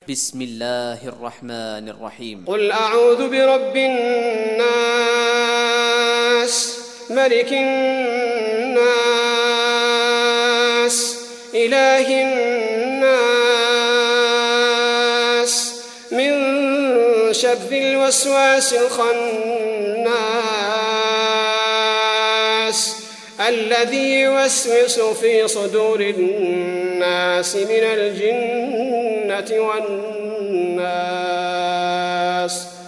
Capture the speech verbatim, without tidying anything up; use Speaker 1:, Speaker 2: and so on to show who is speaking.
Speaker 1: بسم الله الرحمن الرحيم.
Speaker 2: قل أعوذ برب الناس ملك الناس إله الناس من شر الوسواس الخناس الذي يوسوس في صدور الناس من الجنة والناس.